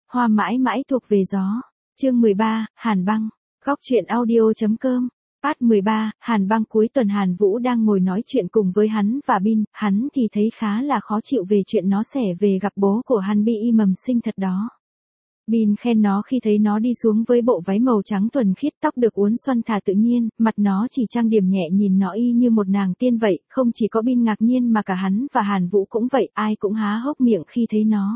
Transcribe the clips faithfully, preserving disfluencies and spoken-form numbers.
hoa mãi mãi thuộc về gió. Chương mười ba, Hàn Băng. Góc truyện audio.com. Part mười ba, Hàn Băng. Cuối tuần Hàn Vũ đang ngồi nói chuyện cùng với hắn và Bin, hắn thì thấy khá là khó chịu về chuyện nó xẻ về gặp bố của hắn bị y mầm sinh thật đó. Bin khen nó khi thấy nó đi xuống với bộ váy màu trắng thuần khiết, tóc được uốn xoăn thả tự nhiên, mặt nó chỉ trang điểm nhẹ nhìn nó y như một nàng tiên vậy, không chỉ có Bin ngạc nhiên mà cả hắn và Hàn Vũ cũng vậy, ai cũng há hốc miệng khi thấy nó.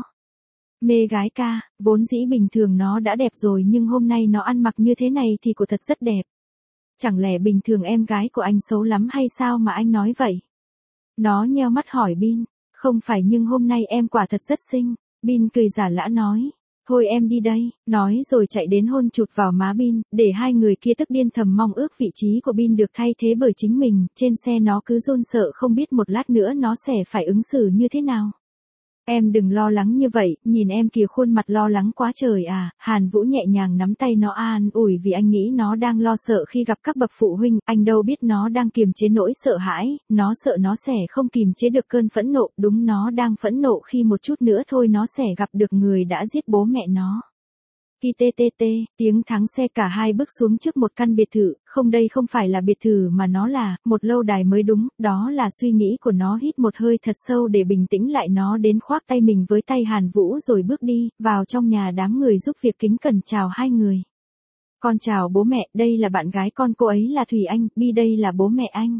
Mê gái ca, vốn dĩ bình thường nó đã đẹp rồi nhưng hôm nay nó ăn mặc như thế này thì quả thật rất đẹp. Chẳng lẽ bình thường em gái của anh xấu lắm hay sao mà anh nói vậy? Nó nheo mắt hỏi Bin, không phải nhưng hôm nay em quả thật rất xinh. Bin cười giả lả nói, thôi em đi đây, nói rồi chạy đến hôn chụt vào má Bin, để hai người kia tức điên thầm mong ước vị trí của Bin được thay thế bởi chính mình, trên xe nó cứ run sợ không biết một lát nữa nó sẽ phải ứng xử như thế nào. Em đừng lo lắng như vậy, nhìn em kìa khuôn mặt lo lắng quá trời à. Hàn Vũ nhẹ nhàng nắm tay nó an ủi vì anh nghĩ nó đang lo sợ khi gặp các bậc phụ huynh, anh đâu biết nó đang kiềm chế nỗi sợ hãi, nó sợ nó sẽ không kiềm chế được cơn phẫn nộ, đúng nó đang phẫn nộ khi một chút nữa thôi nó sẽ gặp được người đã giết bố mẹ nó. Khi tê tê tê, tiếng thắng xe cả hai bước xuống trước một căn biệt thự, không đây không phải là biệt thự mà nó là, một lâu đài mới đúng, đó là suy nghĩ của nó. Hít một hơi thật sâu để bình tĩnh lại, nó đến khoác tay mình với tay Hàn Vũ rồi bước đi, vào trong nhà đám người giúp việc kính cẩn chào hai người. Con chào bố mẹ, đây là bạn gái con, cô ấy là Thủy Anh, Bi đây là bố mẹ anh.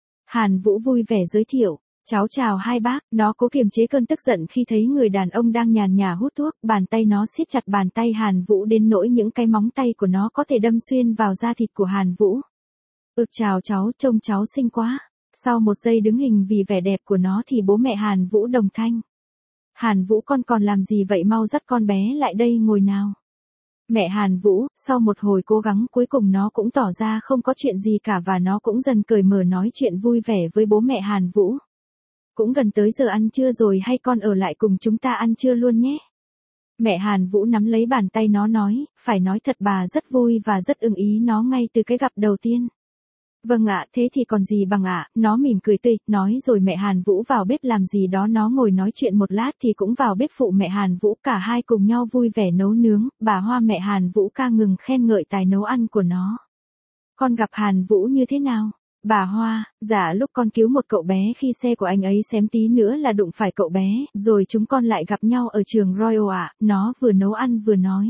Hàn Vũ vui vẻ giới thiệu. Cháu chào hai bác, nó cố kiềm chế cơn tức giận khi thấy người đàn ông đang nhàn nhã hút thuốc, bàn tay nó siết chặt bàn tay Hàn Vũ đến nỗi những cái móng tay của nó có thể đâm xuyên vào da thịt của Hàn Vũ. Ực chào cháu, trông cháu xinh quá. Sau một giây đứng hình vì vẻ đẹp của nó thì bố mẹ Hàn Vũ đồng thanh. Hàn Vũ con còn làm gì vậy, mau dắt con bé lại đây ngồi nào. Mẹ Hàn Vũ, sau một hồi cố gắng cuối cùng nó cũng tỏ ra không có chuyện gì cả và nó cũng dần cởi mở nói chuyện vui vẻ với bố mẹ Hàn Vũ. Cũng gần tới giờ ăn trưa rồi, hay con ở lại cùng chúng ta ăn trưa luôn nhé. Mẹ Hàn Vũ nắm lấy bàn tay nó nói, phải nói thật bà rất vui và rất ưng ý nó ngay từ cái gặp đầu tiên. Vâng ạ, thế thì còn gì bằng ạ, nó mỉm cười tươi, nói rồi mẹ Hàn Vũ vào bếp làm gì đó, nó ngồi nói chuyện một lát thì cũng vào bếp phụ mẹ Hàn Vũ, cả hai cùng nhau vui vẻ nấu nướng, bà Hoa mẹ Hàn Vũ ca ngừng khen ngợi tài nấu ăn của nó. Con gặp Hàn Vũ như thế nào? Bà Hoa, dạ lúc con cứu một cậu bé khi xe của anh ấy xém tí nữa là đụng phải cậu bé, rồi chúng con lại gặp nhau ở trường Royal ạ, nó vừa nấu ăn vừa nói.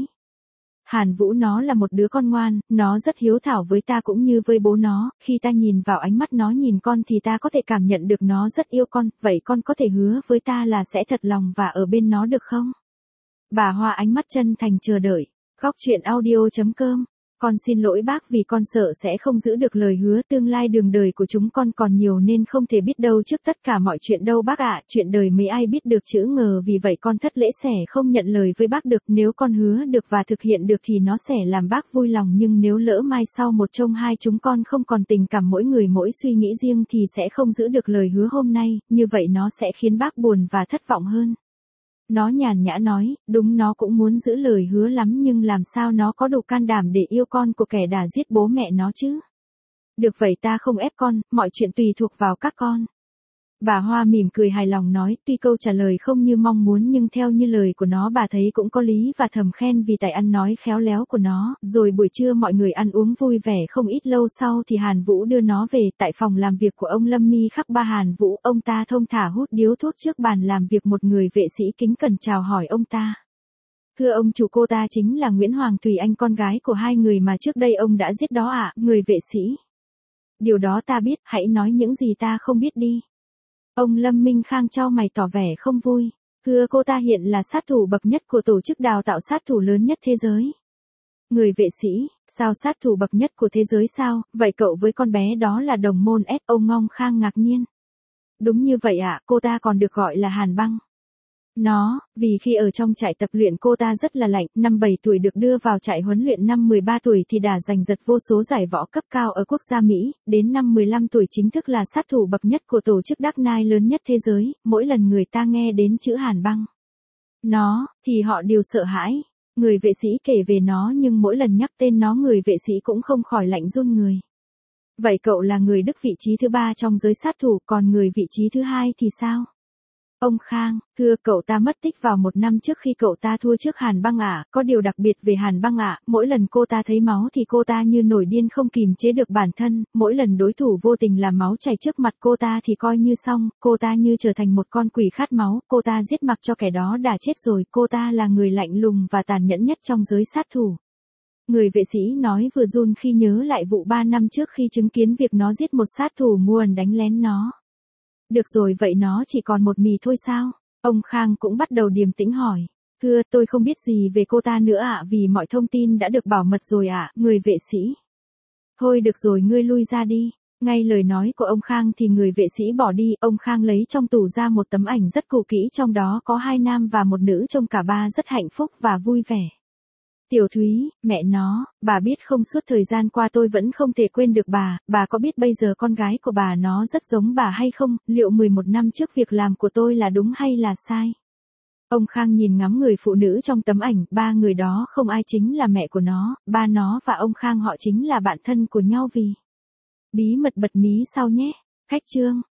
Hàn Vũ nó là một đứa con ngoan, nó rất hiếu thảo với ta cũng như với bố nó, khi ta nhìn vào ánh mắt nó nhìn con thì ta có thể cảm nhận được nó rất yêu con, vậy con có thể hứa với ta là sẽ thật lòng và ở bên nó được không? Bà Hoa ánh mắt chân thành chờ đợi. Góc truyện audio.com. Con xin lỗi bác vì con sợ sẽ không giữ được lời hứa, tương lai đường đời của chúng con còn nhiều nên không thể biết đâu trước tất cả mọi chuyện đâu bác ạ, chuyện đời mấy ai biết được chữ ngờ, vì vậy con thất lễ sẽ không nhận lời với bác được, nếu con hứa được và thực hiện được thì nó sẽ làm bác vui lòng, nhưng nếu lỡ mai sau một trong hai chúng con không còn tình cảm, mỗi người mỗi suy nghĩ riêng thì sẽ không giữ được lời hứa hôm nay, như vậy nó sẽ khiến bác buồn và thất vọng hơn. Nó nhàn nhã nói, đúng nó cũng muốn giữ lời hứa lắm nhưng làm sao nó có đủ can đảm để yêu con của kẻ đã giết bố mẹ nó chứ? Được vậy ta không ép con, mọi chuyện tùy thuộc vào các con. Bà Hoa mỉm cười hài lòng nói, tuy câu trả lời không như mong muốn nhưng theo như lời của nó bà thấy cũng có lý và thầm khen vì tài ăn nói khéo léo của nó. Rồi buổi trưa mọi người ăn uống vui vẻ, không ít lâu sau thì Hàn Vũ đưa nó về. Tại phòng làm việc của ông Lâm Mi Khắc Ba Hàn Vũ, ông ta thong thả hút điếu thuốc trước bàn làm việc, một người vệ sĩ kính cẩn chào hỏi ông ta. Thưa ông chủ, cô ta chính là Nguyễn Hoàng Thủy Anh, con gái của hai người mà trước đây ông đã giết đó ạ. Người vệ sĩ. Điều đó ta biết, hãy nói những gì ta không biết đi. Ông Lâm Minh Khang chau mày tỏ vẻ không vui. Thưa cô ta hiện là sát thủ bậc nhất của tổ chức đào tạo sát thủ lớn nhất thế giới. Người vệ sĩ, sao sát thủ bậc nhất của thế giới sao, vậy cậu với con bé đó là đồng môn ép? Ông Ngong Khang ngạc nhiên. Đúng như vậy ạ, cô ta còn được gọi là Hàn Băng. Nó, vì khi ở trong trại tập luyện cô ta rất là lạnh, năm bảy tuổi được đưa vào trại huấn luyện, năm mười ba tuổi thì đã giành giật vô số giải võ cấp cao ở quốc gia Mỹ, đến năm mười lăm tuổi chính thức là sát thủ bậc nhất của tổ chức Dark Knight lớn nhất thế giới, mỗi lần người ta nghe đến chữ Hàn Băng. Nó, thì họ đều sợ hãi. Người vệ sĩ kể về nó nhưng mỗi lần nhắc tên nó người vệ sĩ cũng không khỏi lạnh run người. Vậy cậu là người Đức vị trí thứ ba trong giới sát thủ, còn người vị trí thứ hai thì sao? Ông Khang, thưa cậu ta mất tích vào một năm trước khi cậu ta thua trước Hàn Băng ạ, có điều đặc biệt về Hàn Băng ạ, mỗi lần cô ta thấy máu thì cô ta như nổi điên không kìm chế được bản thân, mỗi lần đối thủ vô tình làm máu chảy trước mặt cô ta thì coi như xong, cô ta như trở thành một con quỷ khát máu, cô ta giết mặc cho kẻ đó đã chết rồi, cô ta là người lạnh lùng và tàn nhẫn nhất trong giới sát thủ. Người vệ sĩ nói vừa run khi nhớ lại vụ ba năm trước khi chứng kiến việc nó giết một sát thủ muôn đánh lén nó. Được rồi, vậy nó chỉ còn một mì thôi sao? Ông Khang cũng bắt đầu điềm tĩnh hỏi. Thưa, tôi không biết gì về cô ta nữa ạ, vì mọi thông tin đã được bảo mật rồi ạ, người vệ sĩ. Thôi được rồi, ngươi lui ra đi. Ngay lời nói của ông Khang thì người vệ sĩ bỏ đi, ông Khang lấy trong tủ ra một tấm ảnh rất cũ kỹ, trong đó có hai nam và một nữ, trông cả ba rất hạnh phúc và vui vẻ. Tiểu Thúy, mẹ nó, bà biết không, suốt thời gian qua tôi vẫn không thể quên được bà, bà có biết bây giờ con gái của bà nó rất giống bà hay không, liệu mười một năm trước việc làm của tôi là đúng hay là sai? Ông Khang nhìn ngắm người phụ nữ trong tấm ảnh, ba người đó không ai chính là mẹ của nó, ba nó và ông Khang họ chính là bạn thân của nhau vì bí mật bật mí sau nhé. Khách chương